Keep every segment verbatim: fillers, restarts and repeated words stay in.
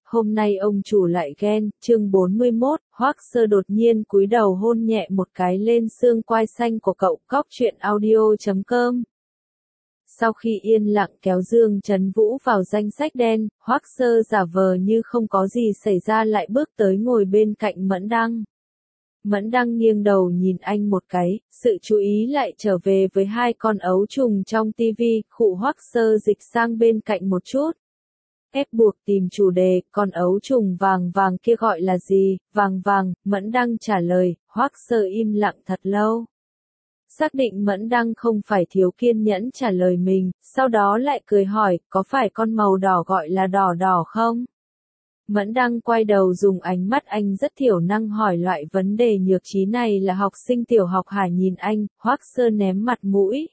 hôm nay ông chủ lại ghen, chương bốn mươi mốt, Hoắc Sơ đột nhiên cúi đầu hôn nhẹ một cái lên xương quai xanh của cậu. Cóc truyện audio chấm com. Sau khi yên lặng kéo Dương Trấn Vũ vào danh sách đen, Hoắc Sơ giả vờ như không có gì xảy ra lại bước tới ngồi bên cạnh Mẫn Đăng. Mẫn Đăng nghiêng đầu nhìn anh một cái, sự chú ý lại trở về với hai con ấu trùng trong tivi. Khụ Hoắc Sơ dịch sang bên cạnh một chút. Ép buộc tìm chủ đề, con ấu trùng vàng vàng kia gọi là gì? Vàng vàng, Mẫn Đăng trả lời. Hoắc Sơ im lặng thật lâu. Xác định Mẫn Đăng không phải thiếu kiên nhẫn trả lời mình, sau đó lại cười hỏi, có phải con màu đỏ gọi là đỏ đỏ không? Mẫn Đăng quay đầu dùng ánh mắt anh rất thiểu năng hỏi loại vấn đề nhược trí này là học sinh tiểu học hả? Nhìn anh, Hoắc Sơ ném mặt mũi.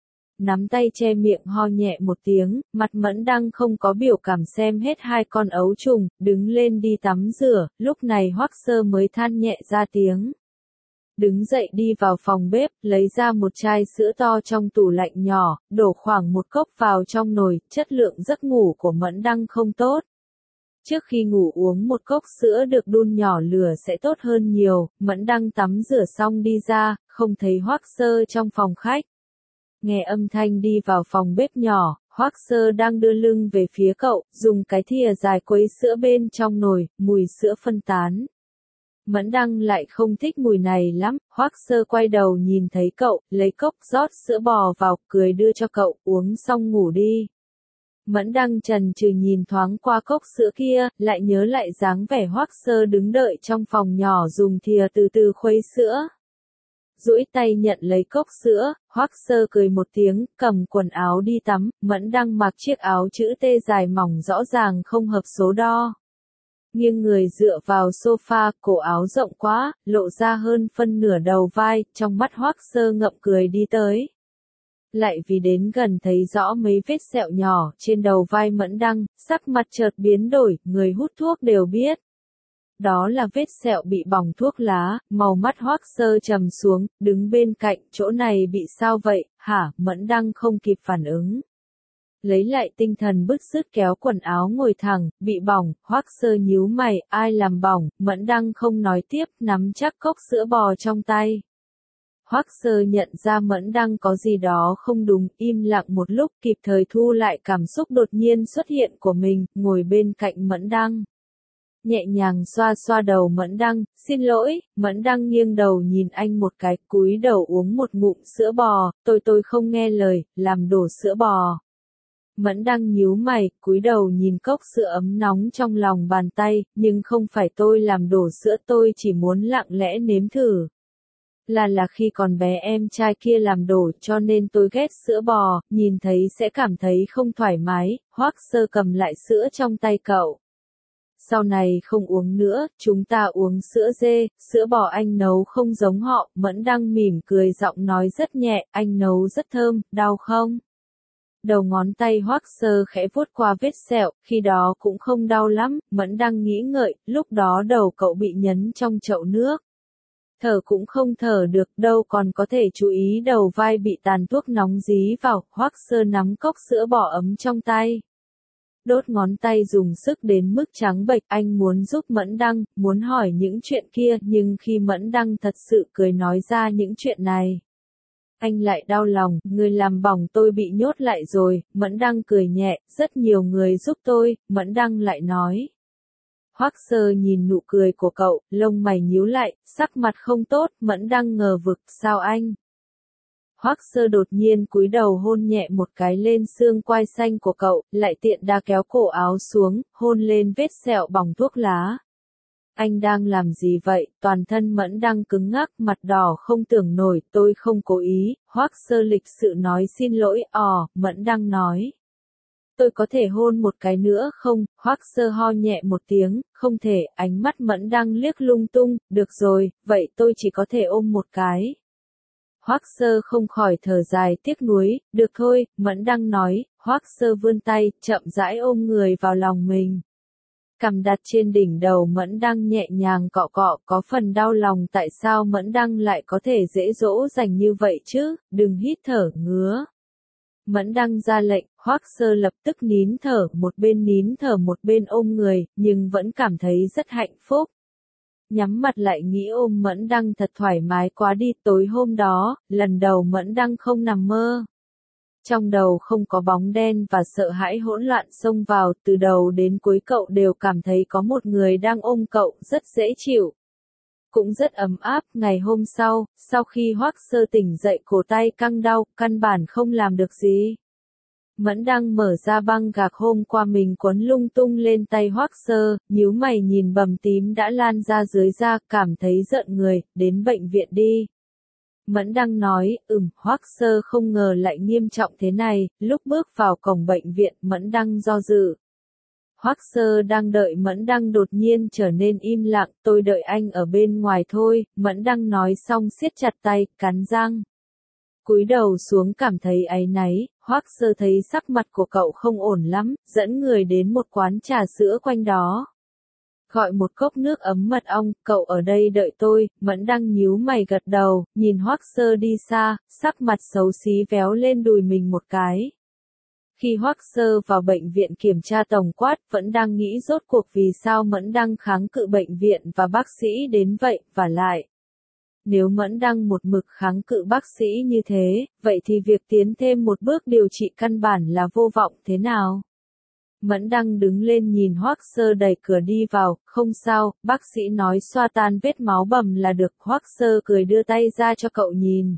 Nắm tay che miệng ho nhẹ một tiếng, mặt Mẫn Đăng không có biểu cảm xem hết hai con ấu trùng, đứng lên đi tắm rửa, lúc này Hoắc Sơ mới than nhẹ ra tiếng. Đứng dậy đi vào phòng bếp, lấy ra một chai sữa to trong tủ lạnh nhỏ, đổ khoảng một cốc vào trong nồi. Chất lượng giấc ngủ của Mẫn Đăng không tốt. Trước khi ngủ uống một cốc sữa được đun nhỏ lửa sẽ tốt hơn nhiều. Mẫn Đăng tắm rửa xong đi ra, không thấy Hoắc Sơ trong phòng khách. Nghe âm thanh đi vào phòng bếp nhỏ, Hoắc Sơ đang đưa lưng về phía cậu, dùng cái thìa dài quấy sữa bên trong nồi, mùi sữa phân tán. Mẫn Đăng lại không thích mùi này lắm. Hoắc Sơ quay đầu nhìn thấy cậu, lấy cốc rót sữa bò vào, cười đưa cho cậu, uống xong ngủ đi. Mẫn Đăng chần chừ nhìn thoáng qua cốc sữa kia, lại nhớ lại dáng vẻ Hoắc Sơ đứng đợi trong phòng nhỏ dùng thìa từ từ khuấy sữa. Duỗi tay nhận lấy cốc sữa, Hoắc Sơ cười một tiếng, cầm quần áo đi tắm. Mẫn Đăng mặc chiếc áo chữ T dài mỏng rõ ràng không hợp số đo. Nghiêng người dựa vào sofa, cổ áo rộng quá, lộ ra hơn phân nửa đầu vai, trong mắt Hoắc Sơ ngậm cười đi tới. Lại vì đến gần thấy rõ mấy vết sẹo nhỏ trên đầu vai Mẫn Đăng, sắc mặt chợt biến đổi, người hút thuốc đều biết. Đó là vết sẹo bị bỏng thuốc lá. Màu mắt Hoắc Sơ trầm xuống, đứng bên cạnh, chỗ này bị sao vậy, hả? Mẫn Đăng không kịp phản ứng. Lấy lại tinh thần bứt rứt kéo quần áo ngồi thẳng, bị bỏng. Hoắc Sơ nhíu mày, ai làm bỏng? Mẫn Đăng không nói tiếp, nắm chắc cốc sữa bò trong tay. Hoắc Sơ nhận ra Mẫn Đăng có gì đó không đúng, im lặng một lúc, kịp thời thu lại cảm xúc đột nhiên xuất hiện của mình, ngồi bên cạnh Mẫn Đăng. Nhẹ nhàng xoa xoa đầu Mẫn Đăng, xin lỗi. Mẫn Đăng nghiêng đầu nhìn anh một cái, cúi đầu uống một ngụm sữa bò, tôi tôi không nghe lời, làm đổ sữa bò. Mẫn Đăng nhíu mày, cúi đầu nhìn cốc sữa ấm nóng trong lòng bàn tay, nhưng không phải tôi làm đổ sữa, tôi chỉ muốn lặng lẽ nếm thử. Là là khi còn bé em trai kia làm đổ cho nên tôi ghét sữa bò, nhìn thấy sẽ cảm thấy không thoải mái. Hoắc Sơ cầm lại sữa trong tay cậu. Sau này không uống nữa, chúng ta uống sữa dê, sữa bò anh nấu không giống họ. Mẫn Đăng mỉm cười, giọng nói rất nhẹ, anh nấu rất thơm, đau không? Đầu ngón tay Hoắc Sơ khẽ vuốt qua vết sẹo, khi đó cũng không đau lắm. Mẫn Đăng nghĩ ngợi, lúc đó đầu cậu bị nhấn trong chậu nước. Thở cũng không thở được, đâu còn có thể chú ý đầu vai bị tàn thuốc nóng dí vào. Hoắc Sơ nắm cốc sữa bò ấm trong tay. Đốt ngón tay dùng sức đến mức trắng bệch. Anh muốn giúp Mẫn Đăng, muốn hỏi những chuyện kia, nhưng khi Mẫn Đăng thật sự cười nói ra những chuyện này, anh lại đau lòng. Người làm bỏng tôi bị nhốt lại rồi. Mẫn Đăng cười nhẹ, rất nhiều người giúp tôi. Mẫn Đăng lại nói. Hoắc Sơ nhìn nụ cười của cậu, lông mày nhíu lại, sắc mặt không tốt. Mẫn Đăng ngờ vực, sao anh? Hoắc Sơ đột nhiên cúi đầu hôn nhẹ một cái lên xương quai xanh của cậu, lại tiện đà kéo cổ áo xuống, hôn lên vết sẹo bỏng thuốc lá. Anh đang làm gì vậy? Toàn thân Mẫn Đăng cứng ngắc, mặt đỏ không tưởng nổi, tôi không cố ý. Hoắc Sơ lịch sự nói xin lỗi. Ồ, Mẫn Đăng nói. Tôi có thể hôn một cái nữa không? Hoắc Sơ ho nhẹ một tiếng, không thể. Ánh mắt Mẫn Đăng liếc lung tung, được rồi, vậy tôi chỉ có thể ôm một cái. Hoắc Sơ không khỏi thở dài tiếc nuối, được thôi. Mẫn Đăng nói. Hoắc Sơ vươn tay, chậm rãi ôm người vào lòng mình. Cằm đặt trên đỉnh đầu Mẫn Đăng nhẹ nhàng cọ cọ, có phần đau lòng tại sao Mẫn Đăng lại có thể dễ dỗ dành như vậy chứ, đừng hít thở, ngứa. Mẫn Đăng ra lệnh, Hoắc Sơ lập tức nín thở, một bên nín thở một bên ôm người, nhưng vẫn cảm thấy rất hạnh phúc. Nhắm mặt lại nghĩ ôm Mẫn Đăng thật thoải mái quá đi. Tối hôm đó, lần đầu Mẫn Đăng không nằm mơ. Trong đầu không có bóng đen và sợ hãi hỗn loạn xông vào, từ đầu đến cuối cậu đều cảm thấy có một người đang ôm cậu, rất dễ chịu. Cũng rất ấm áp. Ngày hôm sau, sau khi Hoắc Sơ tỉnh dậy cổ tay căng đau, căn bản không làm được gì. Mẫn Đăng mở ra băng gạc hôm qua mình quấn lung tung lên tay Hoắc Sơ, nhíu mày nhìn bầm tím đã lan ra dưới da, cảm thấy giận người, đến bệnh viện đi. Mẫn Đăng nói, ừm, Hoắc Sơ không ngờ lại nghiêm trọng thế này. Lúc bước vào cổng bệnh viện, Mẫn Đăng do dự. Hoắc Sơ đang đợi Mẫn Đăng đột nhiên trở nên im lặng, tôi đợi anh ở bên ngoài thôi. Mẫn Đăng nói xong siết chặt tay, cắn răng. Cúi đầu xuống cảm thấy áy náy. Hoắc Sơ thấy sắc mặt của cậu không ổn lắm, dẫn người đến một quán trà sữa quanh đó. Gọi một cốc nước ấm mật ong, cậu ở đây đợi tôi. Mẫn Đăng nhíu mày gật đầu, nhìn Hoắc Sơ đi xa, sắc mặt xấu xí véo lên đùi mình một cái. Khi Hoắc Sơ vào bệnh viện kiểm tra tổng quát, vẫn đang nghĩ rốt cuộc vì sao Mẫn Đăng kháng cự bệnh viện và bác sĩ đến vậy, và lại. Nếu Mẫn Đăng một mực kháng cự bác sĩ như thế, vậy thì việc tiến thêm một bước điều trị căn bản là vô vọng thế nào? Mẫn Đăng đứng lên nhìn Hoắc Sơ đẩy cửa đi vào, không sao, bác sĩ nói xoa tan vết máu bầm là được. Hoắc Sơ cười đưa tay ra cho cậu nhìn.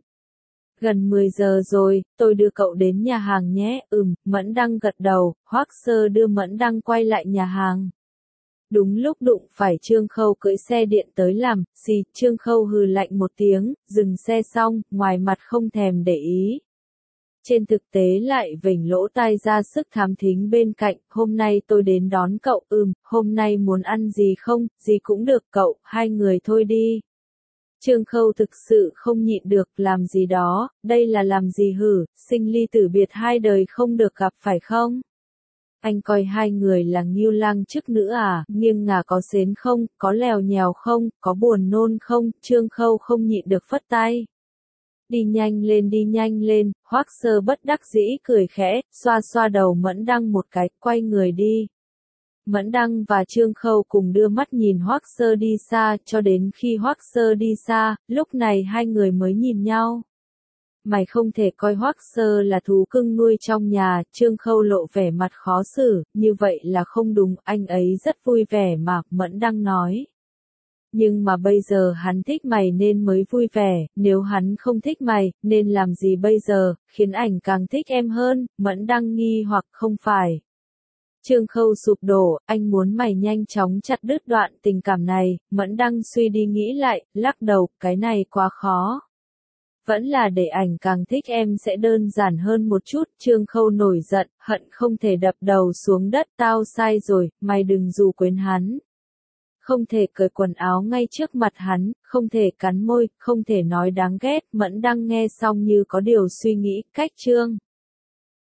Gần mười giờ rồi, tôi đưa cậu đến nhà hàng nhé. Ừm, Mẫn Đăng gật đầu. Hoắc Sơ đưa Mẫn Đăng quay lại nhà hàng. Đúng lúc đụng phải Trương Khâu cưỡi xe điện tới làm, xì, Trương Khâu hừ lạnh một tiếng, dừng xe xong, ngoài mặt không thèm để ý. Trên thực tế lại vểnh lỗ tai ra sức thám thính bên cạnh, hôm nay tôi đến đón cậu. Ừm, hôm nay muốn ăn gì không, gì cũng được cậu, hai người thôi đi. Trương Khâu thực sự không nhịn được, làm gì đó, đây là làm gì hử, sinh ly tử biệt hai đời không được gặp phải không? Anh coi hai người là ngưu lang chức nữ à, nghiêng ngả có xến không, có lèo nhèo không, có buồn nôn không? Trương Khâu không nhịn được phất tay. Đi nhanh lên đi nhanh lên. Hoắc Sơ bất đắc dĩ cười khẽ, xoa xoa đầu Mẫn Đăng một cái, quay người đi. Mẫn Đăng và Trương Khâu cùng đưa mắt nhìn Hoắc Sơ đi xa, cho đến khi Hoắc Sơ đi xa, lúc này hai người mới nhìn nhau. Mày không thể coi Hoắc Sơ là thú cưng nuôi trong nhà. Trương Khâu lộ vẻ mặt khó xử, như vậy là không đúng, anh ấy rất vui vẻ mà. Mẫn Đăng nói. Nhưng mà bây giờ hắn thích mày nên mới vui vẻ, nếu hắn không thích mày, nên làm gì bây giờ, khiến ảnh càng thích em hơn. Mẫn Đăng nghi hoặc không phải. Trương Khâu sụp đổ, anh muốn mày nhanh chóng chặt đứt đoạn tình cảm này. Mẫn Đăng suy đi nghĩ lại, lắc đầu, cái này quá khó. Vẫn là để ảnh càng thích em sẽ đơn giản hơn một chút. Trương Khâu nổi giận, hận không thể đập đầu xuống đất. Tao sai rồi, mày đừng dù quên hắn. Không thể cởi quần áo ngay trước mặt hắn, không thể cắn môi, không thể nói đáng ghét. Mẫn Đăng nghe xong như có điều suy nghĩ, cách Trương